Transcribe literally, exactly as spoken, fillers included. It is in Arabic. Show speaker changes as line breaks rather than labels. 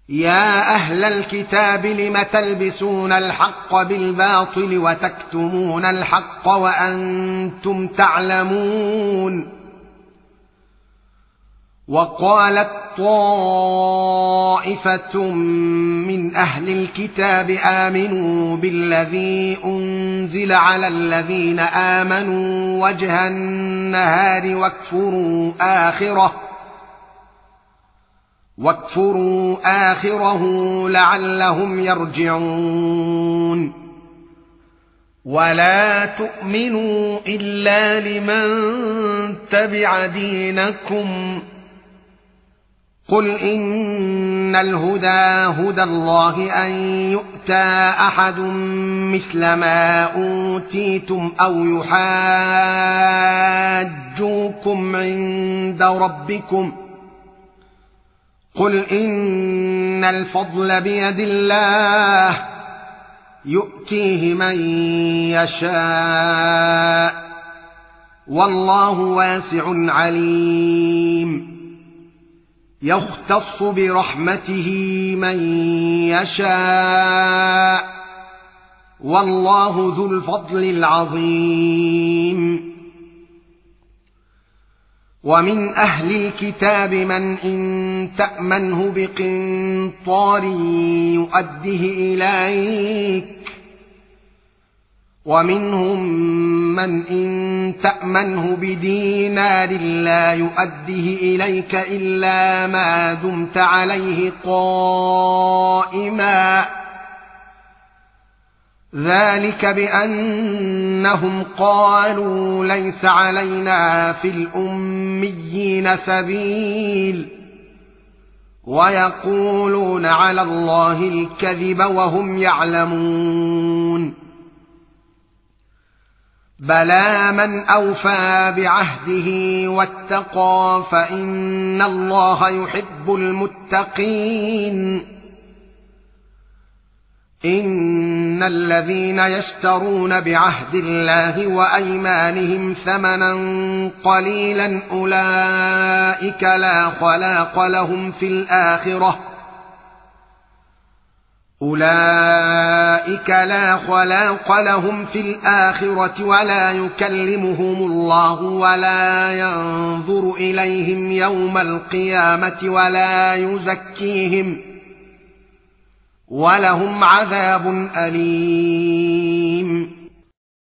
يا أهل الكتاب لم تلبسون الحق بالباطل وتكتمون الحق وأنتم تعلمون وقالت طائفة من أهل الكتاب آمنوا بالذي أنزل على الذين آمنوا وجه النهار واكفروا آخره واكفروا آخره لعلهم يرجعون ولا تؤمنوا إلا لمن تبع دينكم قل إن الهدى هدى الله أن يؤتى أحد مثل ما أوتيتم أو يحاجوكم عند ربكم قل إن الفضل بيد الله يؤتيه من يشاء والله واسع عليم يختص برحمته من يشاء والله ذو الفضل العظيم ومن أهل الكتاب من إن تأمنه بقنطار يؤده إليك ومنهم من إن تأمنه بدينار لا يؤده إليك إلا ما دمت عليه قائما ذلك بأنهم قالوا ليس علينا في الأميين سبيل ويقولون على الله الكذب وهم يعلمون بلى من أوفى بعهده واتقى فإن الله يحب المتقين إن الذين يشترون بعهد الله وأيمانهم ثمنا قليلا أولئك لا خلاق لهم في الآخرة أولئك لا خلاق لهم في الآخرة ولا يكلمهم الله ولا ينظر إليهم يوم القيامة ولا يزكيهم ولهم عذاب أليم